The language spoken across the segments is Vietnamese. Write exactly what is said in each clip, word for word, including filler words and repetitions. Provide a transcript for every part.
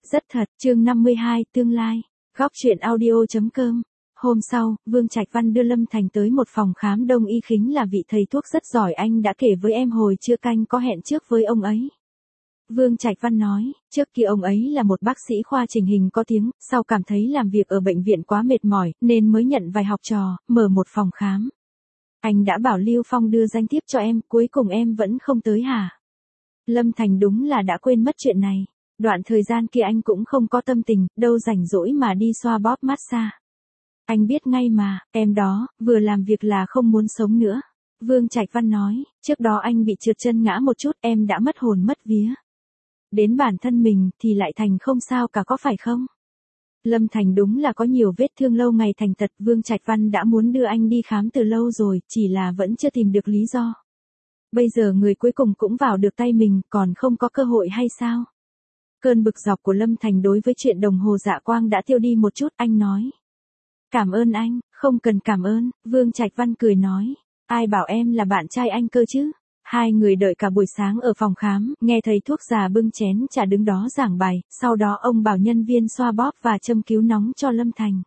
Rất thật, chương năm mươi hai, tương lai. Góc truyện audio.com. Hôm sau, Vương Trạch Văn đưa Lâm Thành tới một phòng khám đông y khính là vị thầy thuốc rất giỏi anh đã kể với em hồi trưa canh có hẹn trước với ông ấy. Vương Trạch Văn nói, trước kia ông ấy là một bác sĩ khoa chỉnh hình có tiếng, sau cảm thấy làm việc ở bệnh viện quá mệt mỏi, nên mới nhận vài học trò, mở một phòng khám. Anh đã bảo Lưu Phong đưa danh thiếp cho em, cuối cùng em vẫn không tới hả? Lâm Thành đúng là đã quên mất chuyện này. Đoạn thời gian kia anh cũng không có tâm tình, đâu rảnh rỗi mà đi xoa bóp massage. Anh biết ngay mà, em đó, vừa làm việc là không muốn sống nữa. Vương Trạch Văn nói, trước đó anh bị trượt chân ngã một chút, em đã mất hồn mất vía. Đến bản thân mình thì lại thành không sao cả có phải không? Lâm Thành đúng là có nhiều vết thương lâu ngày thành tật, Vương Trạch Văn đã muốn đưa anh đi khám từ lâu rồi, chỉ là vẫn chưa tìm được lý do. Bây giờ người cuối cùng cũng vào được tay mình, còn không có cơ hội hay sao? Cơn bực dọc của Lâm Thành đối với chuyện đồng hồ dạ quang đã tiêu đi một chút, anh nói. Cảm ơn anh, không cần cảm ơn, Vương Trạch Văn cười nói. Ai bảo em là bạn trai anh cơ chứ? Hai người đợi cả buổi sáng ở phòng khám, nghe thầy thuốc già bưng chén trà đứng đó giảng bài, sau đó ông bảo nhân viên xoa bóp và châm cứu nóng cho Lâm Thành.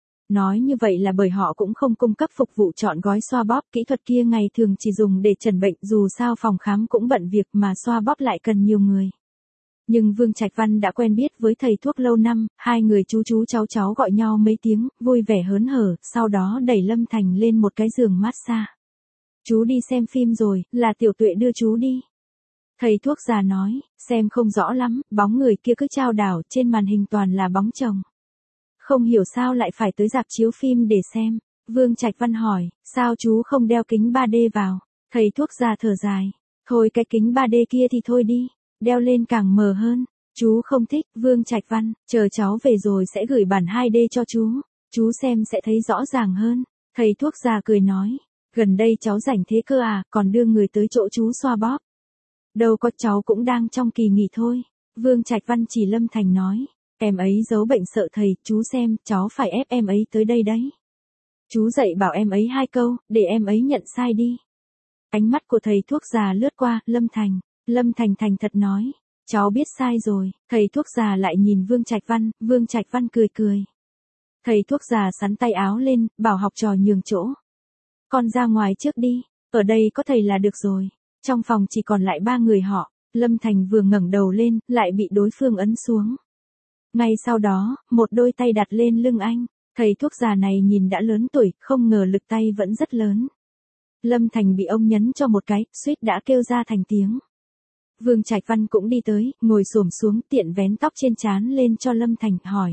Nói như vậy là bởi họ cũng không cung cấp phục vụ trọn gói xoa bóp, kỹ thuật kia ngày thường chỉ dùng để chẩn bệnh, dù sao phòng khám cũng bận việc mà xoa bóp lại cần nhiều người. Nhưng Vương Trạch Văn đã quen biết với thầy thuốc lâu năm, hai người chú chú cháu cháu gọi nhau mấy tiếng, vui vẻ hớn hở, sau đó đẩy Lâm Thành lên một cái giường massage. Chú đi xem phim rồi, là Tiểu Tuệ đưa chú đi. Thầy thuốc già nói, xem không rõ lắm, bóng người kia cứ chao đảo, trên màn hình toàn là bóng chồng. Không hiểu sao lại phải tới rạp chiếu phim để xem. Vương Trạch Văn hỏi, sao chú không đeo kính ba D vào? Thầy thuốc già thở dài, thôi cái kính ba D kia thì thôi đi. Đeo lên càng mờ hơn. Chú không thích, Vương Trạch Văn, chờ cháu về rồi sẽ gửi bản hai D cho chú. Chú xem sẽ thấy rõ ràng hơn. Thầy thuốc già cười nói, gần đây cháu rảnh thế cơ à, còn đưa người tới chỗ chú xoa bóp. Đâu có, cháu cũng đang trong kỳ nghỉ thôi. Vương Trạch Văn chỉ Lâm Thành nói, em ấy giấu bệnh sợ thầy, chú xem, cháu phải ép em ấy tới đây đấy. Chú dạy bảo em ấy hai câu, để em ấy nhận sai đi. Ánh mắt của thầy thuốc già lướt qua, Lâm Thành. Lâm Thành thành thật nói, cháu biết sai rồi. Thầy thuốc già lại nhìn Vương Trạch Văn, Vương Trạch Văn cười cười. Thầy thuốc già xắn tay áo lên, bảo học trò nhường chỗ. Con ra ngoài trước đi, ở đây có thầy là được rồi. Trong phòng chỉ còn lại ba người họ, Lâm Thành vừa ngẩng đầu lên, lại bị đối phương ấn xuống. Ngay sau đó, một đôi tay đặt lên lưng anh, thầy thuốc già này nhìn đã lớn tuổi, không ngờ lực tay vẫn rất lớn. Lâm Thành bị ông nhấn cho một cái, suýt đã kêu ra thành tiếng. Vương Trạch Văn cũng đi tới, ngồi xổm xuống tiện vén tóc trên trán lên cho Lâm Thành, hỏi.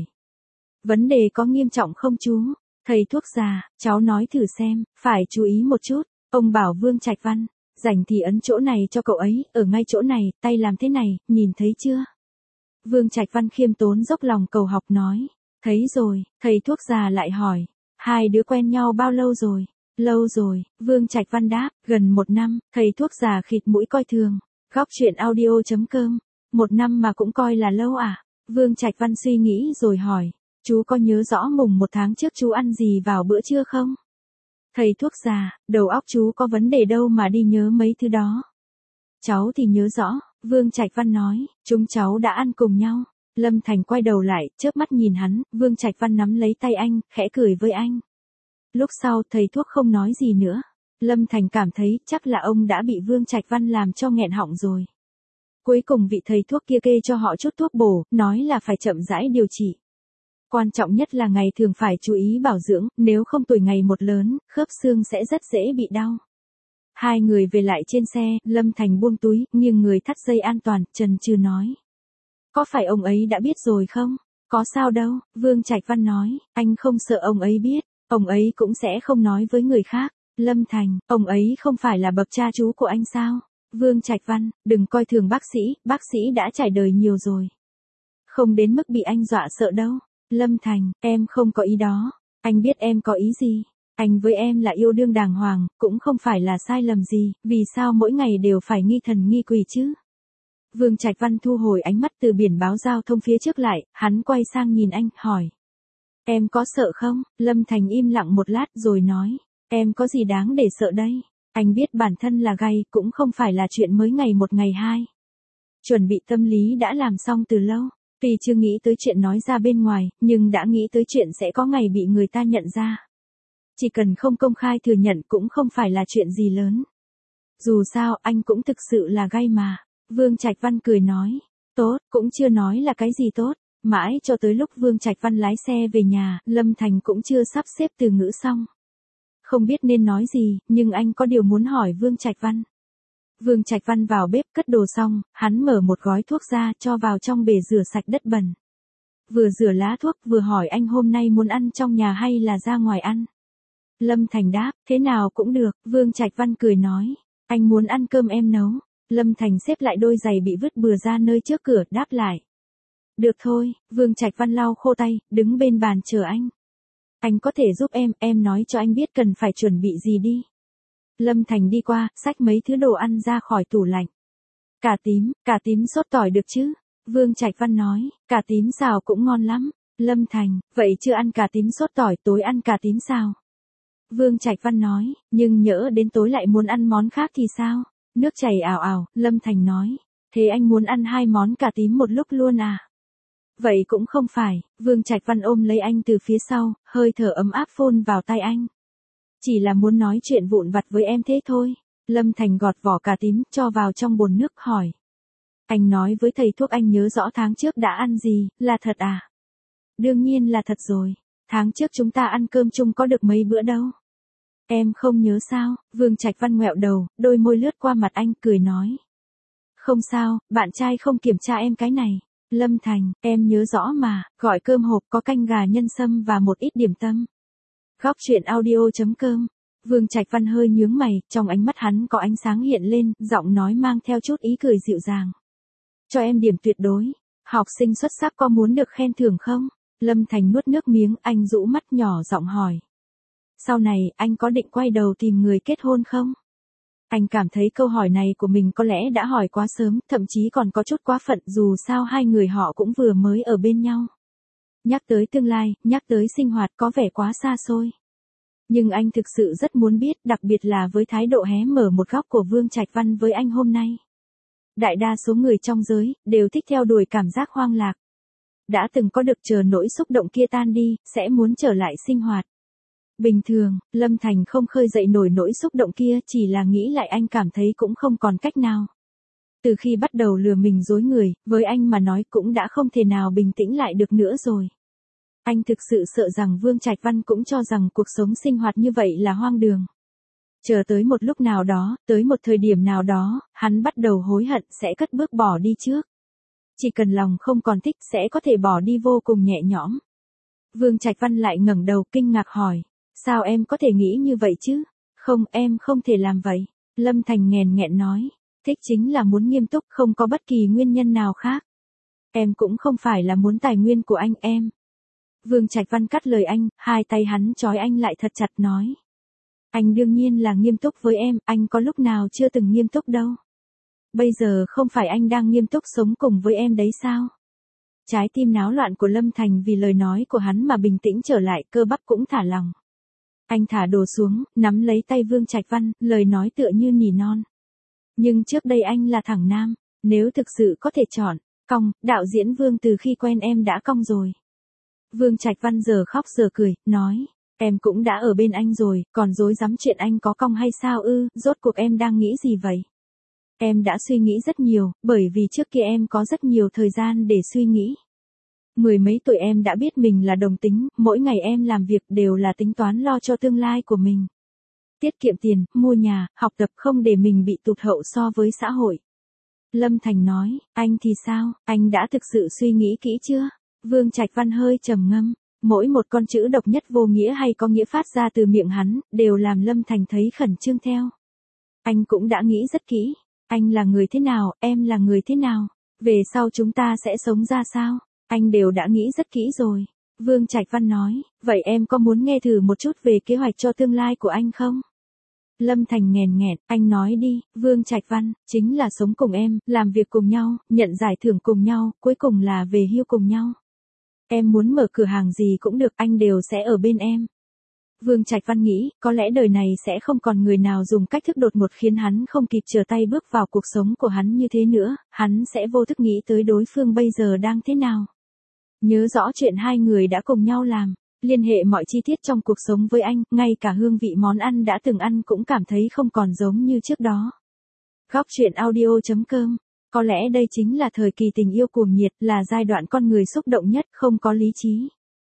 Vấn đề có nghiêm trọng không chú? Thầy thuốc già, cháu nói thử xem, phải chú ý một chút. Ông bảo Vương Trạch Văn, rảnh thì ấn chỗ này cho cậu ấy, ở ngay chỗ này, tay làm thế này, nhìn thấy chưa? Vương Trạch Văn khiêm tốn dốc lòng cầu học nói. Thấy rồi, thầy thuốc già lại hỏi. Hai đứa quen nhau bao lâu rồi? Lâu rồi, Vương Trạch Văn đáp, gần một năm, thầy thuốc già khịt mũi coi thường. Góc truyện audio.com. Một năm mà cũng coi là lâu à? Vương Trạch Văn suy nghĩ rồi hỏi. Chú có nhớ rõ mùng một tháng trước chú ăn gì vào bữa trưa không? Thầy thuốc già, đầu óc chú có vấn đề đâu mà đi nhớ mấy thứ đó. Cháu thì nhớ rõ, Vương Trạch Văn nói, chúng cháu đã ăn cùng nhau. Lâm Thành quay đầu lại, chớp mắt nhìn hắn, Vương Trạch Văn nắm lấy tay anh, khẽ cười với anh. Lúc sau thầy thuốc không nói gì nữa. Lâm Thành cảm thấy chắc là ông đã bị Vương Trạch Văn làm cho nghẹn họng rồi. Cuối cùng vị thầy thuốc kia kê cho họ chút thuốc bổ, nói là phải chậm rãi điều trị. Quan trọng nhất là ngày thường phải chú ý bảo dưỡng, nếu không tuổi ngày một lớn, khớp xương sẽ rất dễ bị đau. Hai người về lại trên xe, Lâm Thành buông túi, nghiêng người thắt dây an toàn, chần chừ nói. Có phải ông ấy đã biết rồi không? Có sao đâu, Vương Trạch Văn nói, anh không sợ ông ấy biết, ông ấy cũng sẽ không nói với người khác. Lâm Thành, ông ấy không phải là bậc cha chú của anh sao? Vương Trạch Văn, đừng coi thường bác sĩ, bác sĩ đã trải đời nhiều rồi. Không đến mức bị anh dọa sợ đâu. Lâm Thành, em không có ý đó. Anh biết em có ý gì. Anh với em là yêu đương đàng hoàng, cũng không phải là sai lầm gì, vì sao mỗi ngày đều phải nghi thần nghi quỷ chứ? Vương Trạch Văn thu hồi ánh mắt từ biển báo giao thông phía trước lại, hắn quay sang nhìn anh, hỏi. Em có sợ không? Lâm Thành im lặng một lát rồi nói. Em có gì đáng để sợ đây? Anh biết bản thân là gay, cũng không phải là chuyện mới ngày một ngày hai. Chuẩn bị tâm lý đã làm xong từ lâu. Tuy chưa nghĩ tới chuyện nói ra bên ngoài, nhưng đã nghĩ tới chuyện sẽ có ngày bị người ta nhận ra. Chỉ cần không công khai thừa nhận cũng không phải là chuyện gì lớn. Dù sao, anh cũng thực sự là gay mà. Vương Trạch Văn cười nói. Tốt, cũng chưa nói là cái gì tốt. Mãi cho tới lúc Vương Trạch Văn lái xe về nhà, Lâm Thành cũng chưa sắp xếp từ ngữ xong. Không biết nên nói gì, nhưng anh có điều muốn hỏi Vương Trạch Văn. Vương Trạch Văn vào bếp cất đồ xong, hắn mở một gói thuốc ra cho vào trong bể rửa sạch đất bẩn. Vừa rửa lá thuốc vừa hỏi anh hôm nay muốn ăn trong nhà hay là ra ngoài ăn. Lâm Thành đáp, thế nào cũng được. Vương Trạch Văn cười nói, anh muốn ăn cơm em nấu. Lâm Thành xếp lại đôi giày bị vứt bừa ra nơi trước cửa, đáp lại. Được thôi. Vương Trạch Văn lau khô tay, đứng bên bàn chờ anh. Anh có thể giúp em, em nói cho anh biết cần phải chuẩn bị gì đi. Lâm Thành đi qua, xách mấy thứ đồ ăn ra khỏi tủ lạnh. Cà tím, cà tím sốt tỏi được chứ? Vương Trạch Văn nói, cà tím xào cũng ngon lắm. Lâm Thành, vậy chưa ăn cà tím sốt tỏi, tối ăn cà tím xào. Vương Trạch Văn nói, nhưng nhỡ đến tối lại muốn ăn món khác thì sao? Nước chảy ào ào, Lâm Thành nói, thế anh muốn ăn hai món cà tím một lúc luôn à? Vậy cũng không phải. Vương Trạch Văn ôm lấy anh từ phía sau, hơi thở ấm áp phun vào tay anh. Chỉ là muốn nói chuyện vụn vặt với em thế thôi. Lâm Thành gọt vỏ cà tím, cho vào trong bồn nước, hỏi. Anh nói với thầy thuốc anh nhớ rõ tháng trước đã ăn gì, là thật à? Đương nhiên là thật rồi. Tháng trước chúng ta ăn cơm chung có được mấy bữa đâu. Em không nhớ sao? Vương Trạch Văn ngoẹo đầu, đôi môi lướt qua mặt anh, cười nói. Không sao, bạn trai không kiểm tra em cái này. Lâm Thành, em nhớ rõ mà, gọi cơm hộp có canh gà nhân sâm và một ít điểm tâm. Góc truyện audio chấm com. Vương Trạch Văn hơi nhướng mày, trong ánh mắt hắn có ánh sáng hiện lên, giọng nói mang theo chút ý cười dịu dàng. Cho em điểm tuyệt đối. Học sinh xuất sắc có muốn được khen thưởng không? Lâm Thành nuốt nước miếng, anh rũ mắt nhỏ giọng hỏi. Sau này, anh có định quay đầu tìm người kết hôn không? Anh cảm thấy câu hỏi này của mình có lẽ đã hỏi quá sớm, thậm chí còn có chút quá phận, dù sao hai người họ cũng vừa mới ở bên nhau. Nhắc tới tương lai, nhắc tới sinh hoạt có vẻ quá xa xôi. Nhưng anh thực sự rất muốn biết, đặc biệt là với thái độ hé mở một góc của Vương Trạch Văn với anh hôm nay. Đại đa số người trong giới, đều thích theo đuổi cảm giác hoang lạc. Đã từng có được chờ nỗi xúc động kia tan đi, sẽ muốn trở lại sinh hoạt. Bình thường, Lâm Thành không khơi dậy nổi nỗi xúc động kia, chỉ là nghĩ lại anh cảm thấy cũng không còn cách nào. Từ khi bắt đầu lừa mình dối người, với anh mà nói cũng đã không thể nào bình tĩnh lại được nữa rồi. Anh thực sự sợ rằng Vương Trạch Văn cũng cho rằng cuộc sống sinh hoạt như vậy là hoang đường. Chờ tới một lúc nào đó, tới một thời điểm nào đó, hắn bắt đầu hối hận sẽ cất bước bỏ đi trước. Chỉ cần lòng không còn thích sẽ có thể bỏ đi vô cùng nhẹ nhõm. Vương Trạch Văn lại ngẩng đầu kinh ngạc hỏi. Sao em có thể nghĩ như vậy chứ? Không, em không thể làm vậy. Lâm Thành nghèn nghẹn nói. Thích chính là muốn nghiêm túc, không có bất kỳ nguyên nhân nào khác. Em cũng không phải là muốn tài nguyên của anh em. Vương Trạch Văn cắt lời anh, hai tay hắn trói anh lại thật chặt nói. Anh đương nhiên là nghiêm túc với em, anh có lúc nào chưa từng nghiêm túc đâu. Bây giờ không phải anh đang nghiêm túc sống cùng với em đấy sao? Trái tim náo loạn của Lâm Thành vì lời nói của hắn mà bình tĩnh trở lại, cơ bắp cũng thả lỏng. Anh thả đồ xuống, nắm lấy tay Vương Trạch Văn, lời nói tựa như nỉ non. Nhưng trước đây anh là thẳng nam, nếu thực sự có thể chọn, cong, đạo diễn Vương từ khi quen em đã cong rồi. Vương Trạch Văn giờ khóc giờ cười, nói, em cũng đã ở bên anh rồi, còn dối dám chuyện anh có cong hay sao ư, rốt cuộc em đang nghĩ gì vậy? Em đã suy nghĩ rất nhiều, bởi vì trước kia em có rất nhiều thời gian để suy nghĩ. Mười mấy tuổi em đã biết mình là đồng tính, mỗi ngày em làm việc đều là tính toán lo cho tương lai của mình. Tiết kiệm tiền, mua nhà, học tập không để mình bị tụt hậu so với xã hội. Lâm Thành nói, anh thì sao, anh đã thực sự suy nghĩ kỹ chưa? Vương Trạch Văn hơi trầm ngâm, mỗi một con chữ độc nhất vô nghĩa hay có nghĩa phát ra từ miệng hắn, đều làm Lâm Thành thấy khẩn trương theo. Anh cũng đã nghĩ rất kỹ, anh là người thế nào, em là người thế nào, về sau chúng ta sẽ sống ra sao? Anh đều đã nghĩ rất kỹ rồi. Vương Trạch Văn nói, vậy em có muốn nghe thử một chút về kế hoạch cho tương lai của anh không? Lâm Thành nghèn nghẹn, anh nói đi. Vương Trạch Văn, chính là sống cùng em, làm việc cùng nhau, nhận giải thưởng cùng nhau, cuối cùng là về hưu cùng nhau. Em muốn mở cửa hàng gì cũng được, anh đều sẽ ở bên em. Vương Trạch Văn nghĩ, có lẽ đời này sẽ không còn người nào dùng cách thức đột ngột khiến hắn không kịp trở tay bước vào cuộc sống của hắn như thế nữa, hắn sẽ vô thức nghĩ tới đối phương bây giờ đang thế nào. Nhớ rõ chuyện hai người đã cùng nhau làm, liên hệ mọi chi tiết trong cuộc sống với anh, ngay cả hương vị món ăn đã từng ăn cũng cảm thấy không còn giống như trước đó. Góc truyện audio chấm com. Có lẽ đây chính là thời kỳ tình yêu cuồng nhiệt, là giai đoạn con người xúc động nhất, không có lý trí.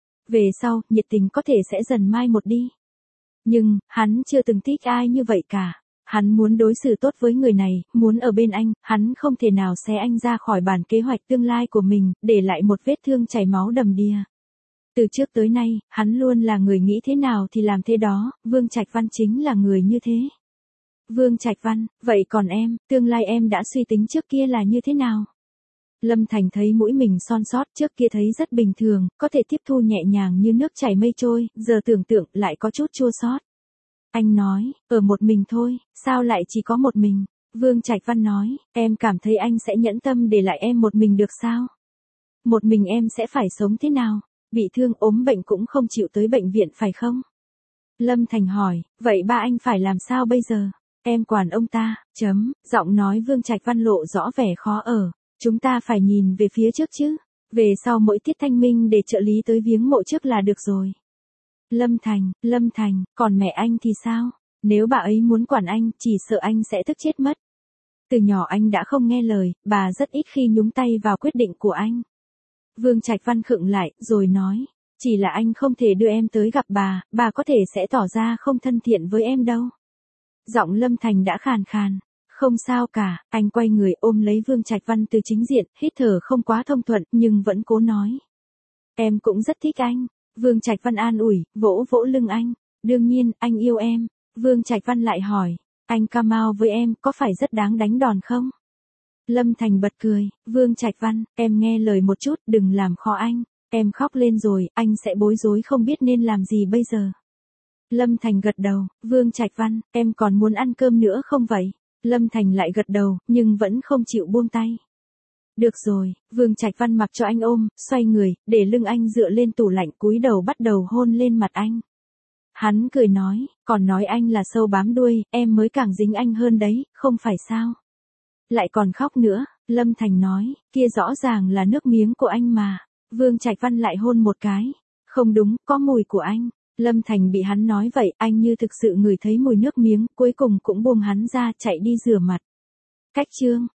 Về sau, nhiệt tình có thể sẽ dần mai một đi. Nhưng, hắn chưa từng thích ai như vậy cả. Hắn muốn đối xử tốt với người này, muốn ở bên anh, hắn không thể nào xé anh ra khỏi bản kế hoạch tương lai của mình, để lại một vết thương chảy máu đầm đìa. Từ trước tới nay, hắn luôn là người nghĩ thế nào thì làm thế đó, Vương Trạch Văn chính là người như thế. Vương Trạch Văn, vậy còn em, tương lai em đã suy tính trước kia là như thế nào? Lâm Thành thấy mũi mình son sót, trước kia thấy rất bình thường, có thể tiếp thu nhẹ nhàng như nước chảy mây trôi, giờ tưởng tượng lại có chút chua xót. Anh nói, ở một mình thôi, sao lại chỉ có một mình? Vương Trạch Văn nói, em cảm thấy anh sẽ nhẫn tâm để lại em một mình được sao? Một mình em sẽ phải sống thế nào? Bị thương ốm bệnh cũng không chịu tới bệnh viện phải không? Lâm Thành hỏi, vậy ba anh phải làm sao bây giờ? Em quản ông ta, chấm, giọng nói Vương Trạch Văn lộ rõ vẻ khó ở. Chúng ta phải nhìn về phía trước chứ. Về sau mỗi tiết thanh minh để trợ lý tới viếng mộ trước là được rồi. Lâm Thành, Lâm Thành, còn mẹ anh thì sao? Nếu bà ấy muốn quản anh, chỉ sợ anh sẽ tức chết mất. Từ nhỏ anh đã không nghe lời, bà rất ít khi nhúng tay vào quyết định của anh. Vương Trạch Văn khựng lại, rồi nói, chỉ là anh không thể đưa em tới gặp bà, bà có thể sẽ tỏ ra không thân thiện với em đâu. Giọng Lâm Thành đã khàn khàn. Không sao cả, anh quay người ôm lấy Vương Trạch Văn từ chính diện, hít thở không quá thông thuận, nhưng vẫn cố nói. Em cũng rất thích anh. Vương Trạch Văn an ủi, vỗ vỗ lưng anh. Đương nhiên, anh yêu em. Vương Trạch Văn lại hỏi, anh cam mau với em, có phải rất đáng đánh đòn không? Lâm Thành bật cười, Vương Trạch Văn, em nghe lời một chút, đừng làm khó anh. Em khóc lên rồi, anh sẽ bối rối không biết nên làm gì bây giờ. Lâm Thành gật đầu, Vương Trạch Văn, em còn muốn ăn cơm nữa không vậy? Lâm Thành lại gật đầu, nhưng vẫn không chịu buông tay. Được rồi, Vương Trạch Văn mặc cho anh ôm, xoay người, để lưng anh dựa lên tủ lạnh, cúi đầu bắt đầu hôn lên mặt anh. Hắn cười nói, còn nói anh là sâu bám đuôi, em mới càng dính anh hơn đấy, không phải sao? Lại còn khóc nữa, Lâm Thành nói, kia rõ ràng là nước miếng của anh mà. Vương Trạch Văn lại hôn một cái. Không đúng, có mùi của anh. Lâm Thành bị hắn nói vậy, anh như thực sự ngửi thấy mùi nước miếng, cuối cùng cũng buông hắn ra, chạy đi rửa mặt. Cách chương